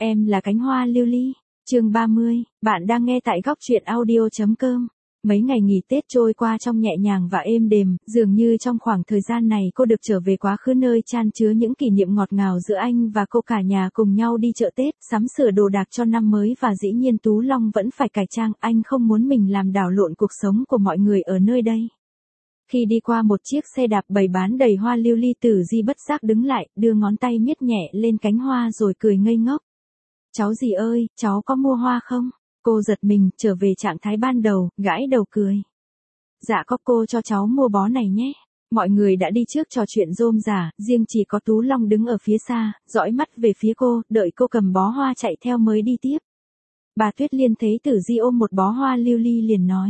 Em là cánh hoa lưu ly. Chương 30, bạn đang nghe tại góc truyện audio.com. Mấy ngày nghỉ Tết trôi qua trong nhẹ nhàng và êm đềm, dường như trong khoảng thời gian này cô được trở về quá khứ nơi chan chứa những kỷ niệm ngọt ngào giữa anh và cô, cả nhà cùng nhau đi chợ Tết, sắm sửa đồ đạc cho năm mới và dĩ nhiên Tú Long vẫn phải cải trang, anh không muốn mình làm đảo lộn cuộc sống của mọi người ở nơi đây. Khi đi qua một chiếc xe đạp bày bán đầy hoa lưu ly, Tử Di bất giác đứng lại, đưa ngón tay miết nhẹ lên cánh hoa rồi cười ngây ngốc. Cháu gì ơi, cháu có mua hoa không? Cô giật mình, trở về trạng thái ban đầu, gãi đầu cười. Dạ có, cô cho cháu mua bó này nhé. Mọi người đã đi trước trò chuyện rôm rả, riêng chỉ có Tú Long đứng ở phía xa, dõi mắt về phía cô, đợi cô cầm bó hoa chạy theo mới đi tiếp. Bà Tuyết Liên thấy Tử Di ôm một bó hoa lưu ly liền nói.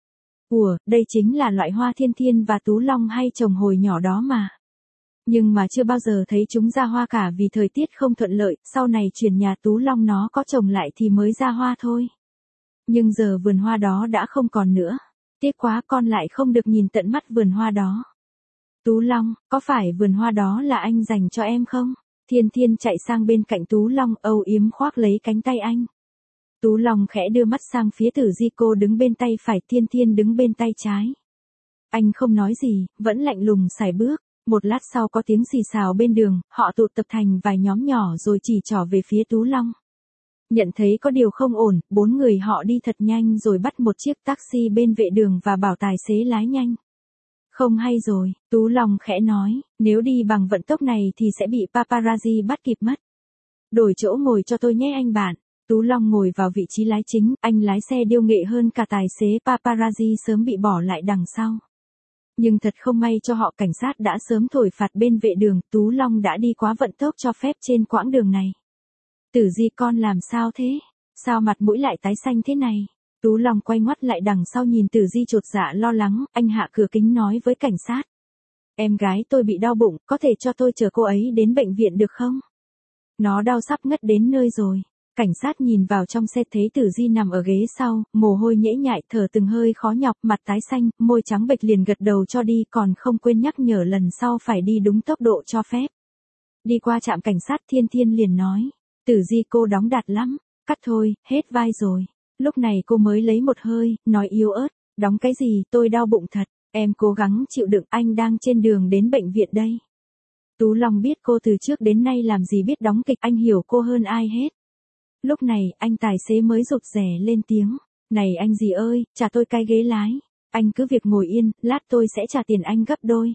Ủa, đây chính là loại hoa Thiên Thiên và Tú Long hay trồng hồi nhỏ đó mà. Nhưng mà chưa bao giờ thấy chúng ra hoa cả vì thời tiết không thuận lợi, sau này chuyển nhà Tú Long nó có trồng lại thì mới ra hoa thôi. Nhưng giờ vườn hoa đó đã không còn nữa. Tiếc quá, con lại không được nhìn tận mắt vườn hoa đó. Tú Long, có phải vườn hoa đó là anh dành cho em không? Thiên Thiên chạy sang bên cạnh Tú Long, âu yếm khoác lấy cánh tay anh. Tú Long khẽ đưa mắt sang phía Tử Di, cô đứng bên tay phải, Thiên Thiên đứng bên tay trái. Anh không nói gì, vẫn lạnh lùng sải bước. Một lát sau có tiếng xì xào bên đường, họ tụ tập thành vài nhóm nhỏ rồi chỉ trỏ về phía Tú Long. Nhận thấy có điều không ổn, 4 người họ đi thật nhanh rồi bắt một chiếc taxi bên vệ đường và bảo tài xế lái nhanh. Không hay rồi, Tú Long khẽ nói, nếu đi bằng vận tốc này thì sẽ bị paparazzi bắt kịp mất. Đổi chỗ ngồi cho tôi nhé anh bạn. Tú Long ngồi vào vị trí lái chính, anh lái xe điêu nghệ hơn cả tài xế, paparazzi sớm bị bỏ lại đằng sau. Nhưng thật không may cho họ, cảnh sát đã sớm thổi phạt bên vệ đường, Tú Long đã đi quá vận tốc cho phép trên quãng đường này. Tử Di, con làm sao thế? Sao mặt mũi lại tái xanh thế này? Tú Long quay ngoắt lại đằng sau nhìn Tử Di chột dạ lo lắng, anh hạ cửa kính nói với cảnh sát. Em gái tôi bị đau bụng, có thể cho tôi chở cô ấy đến bệnh viện được không? Nó đau sắp ngất đến nơi rồi. Cảnh sát nhìn vào trong xe thấy Tử Di nằm ở ghế sau, mồ hôi nhễ nhại, thở từng hơi khó nhọc, mặt tái xanh, môi trắng bệch, liền gật đầu cho đi, còn không quên nhắc nhở lần sau phải đi đúng tốc độ cho phép. Đi qua trạm cảnh sát, Thiên Thiên liền nói. Tử Di, cô đóng đạt lắm. Cắt thôi, hết vai rồi. Lúc này cô mới lấy một hơi, nói yếu ớt. Đóng cái gì, tôi đau bụng thật. Em cố gắng chịu đựng, anh đang trên đường đến bệnh viện đây. Tú Long biết cô từ trước đến nay làm gì biết đóng kịch, anh hiểu cô hơn ai hết. Lúc này, anh tài xế mới rụt rè lên tiếng. Này anh gì ơi, trả tôi cái ghế lái. Anh cứ việc ngồi yên, lát tôi sẽ trả tiền anh gấp đôi.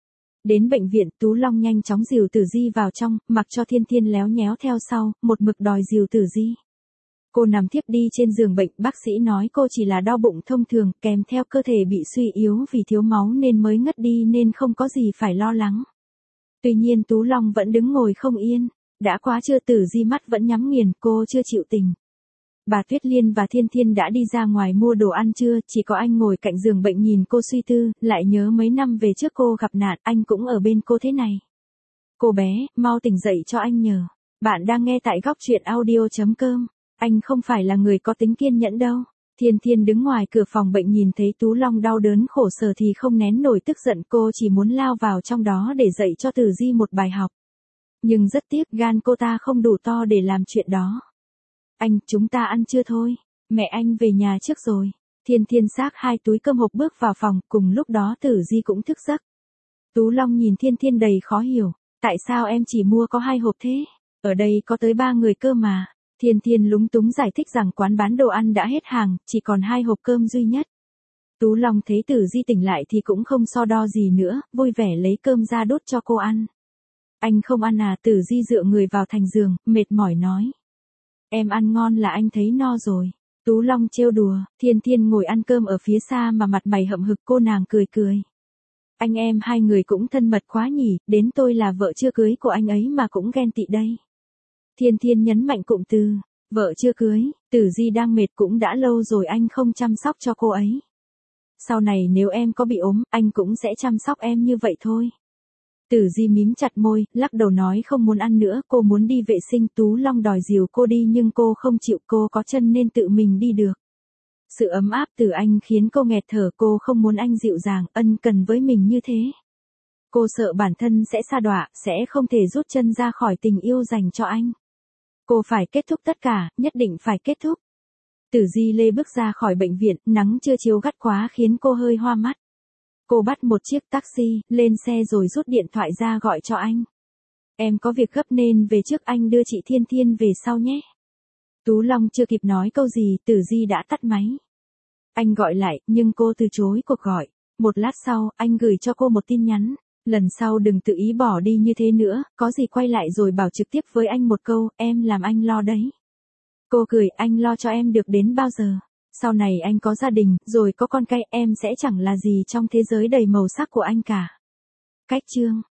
Đến bệnh viện, Tú Long nhanh chóng dìu Tử Di vào trong, mặc cho Thiên Thiên léo nhéo theo sau, một mực đòi dìu Tử Di. Cô nằm thiếp đi trên giường bệnh, bác sĩ nói cô chỉ là đau bụng thông thường, kèm theo cơ thể bị suy yếu vì thiếu máu nên mới ngất đi, nên không có gì phải lo lắng. Tuy nhiên Tú Long vẫn đứng ngồi không yên. Đã quá trưa, Tử Di mắt vẫn nhắm nghiền, cô chưa chịu tỉnh. Bà Tuyết Liên và Thiên Thiên đã đi ra ngoài mua đồ ăn trưa, chỉ có anh ngồi cạnh giường bệnh nhìn cô suy tư, lại nhớ mấy năm về trước cô gặp nạn, anh cũng ở bên cô thế này. Cô bé, mau tỉnh dậy cho anh nhờ. Bạn đang nghe tại góc truyện audio.com. Anh không phải là người có tính kiên nhẫn đâu. Thiên Thiên đứng ngoài cửa phòng bệnh nhìn thấy Tú Long đau đớn khổ sở thì không nén nổi tức giận, cô chỉ muốn lao vào trong đó để dạy cho Tử Di một bài học. Nhưng rất tiếc, gan cô ta không đủ to để làm chuyện đó. Anh, chúng ta ăn trưa thôi. Mẹ anh về nhà trước rồi. Thiên Thiên xách 2 túi cơm hộp bước vào phòng, cùng lúc đó Tử Di cũng thức giấc. Tú Long nhìn Thiên Thiên đầy khó hiểu. Tại sao em chỉ mua có 2 hộp thế? Ở đây có tới 3 người cơ mà. Thiên Thiên lúng túng giải thích rằng quán bán đồ ăn đã hết hàng, chỉ còn 2 hộp cơm duy nhất. Tú Long thấy Tử Di tỉnh lại thì cũng không so đo gì nữa, vui vẻ lấy cơm ra đút cho cô ăn. Anh không ăn à? Tử Di dựa người vào thành giường, mệt mỏi nói. Em ăn ngon là anh thấy no rồi. Tú Long trêu đùa, Thiên Thiên ngồi ăn cơm ở phía xa mà mặt mày hậm hực, cô nàng cười cười. Anh em hai người cũng thân mật quá nhỉ, đến tôi là vợ chưa cưới của anh ấy mà cũng ghen tị đây. Thiên Thiên nhấn mạnh cụm từ, vợ chưa cưới, Tử Di đang mệt, cũng đã lâu rồi anh không chăm sóc cho cô ấy. Sau này nếu em có bị ốm, anh cũng sẽ chăm sóc em như vậy thôi. Tử Di mím chặt môi, lắc đầu nói không muốn ăn nữa, cô muốn đi vệ sinh. Tú Long đòi dìu cô đi nhưng cô không chịu, cô có chân nên tự mình đi được. Sự ấm áp từ anh khiến cô nghẹt thở, cô không muốn anh dịu dàng, ân cần với mình như thế. Cô sợ bản thân sẽ sa đọa, sẽ không thể rút chân ra khỏi tình yêu dành cho anh. Cô phải kết thúc tất cả, nhất định phải kết thúc. Tử Di Lê bước ra khỏi bệnh viện, nắng chưa chiếu gắt quá khiến cô hơi hoa mắt. Cô bắt một chiếc taxi, lên xe rồi rút điện thoại ra gọi cho anh. Em có việc gấp nên về trước, anh đưa chị Thiên Thiên về sau nhé. Tú Long chưa kịp nói câu gì, Tử Di đã tắt máy. Anh gọi lại, nhưng cô từ chối cuộc gọi. Một lát sau, anh gửi cho cô một tin nhắn. Lần sau đừng tự ý bỏ đi như thế nữa, có gì quay lại rồi bảo trực tiếp với anh một câu, em làm anh lo đấy. Cô cười, anh lo cho em được đến bao giờ? Sau này anh có gia đình, rồi có con cái, em sẽ chẳng là gì trong thế giới đầy màu sắc của anh cả. Cách chương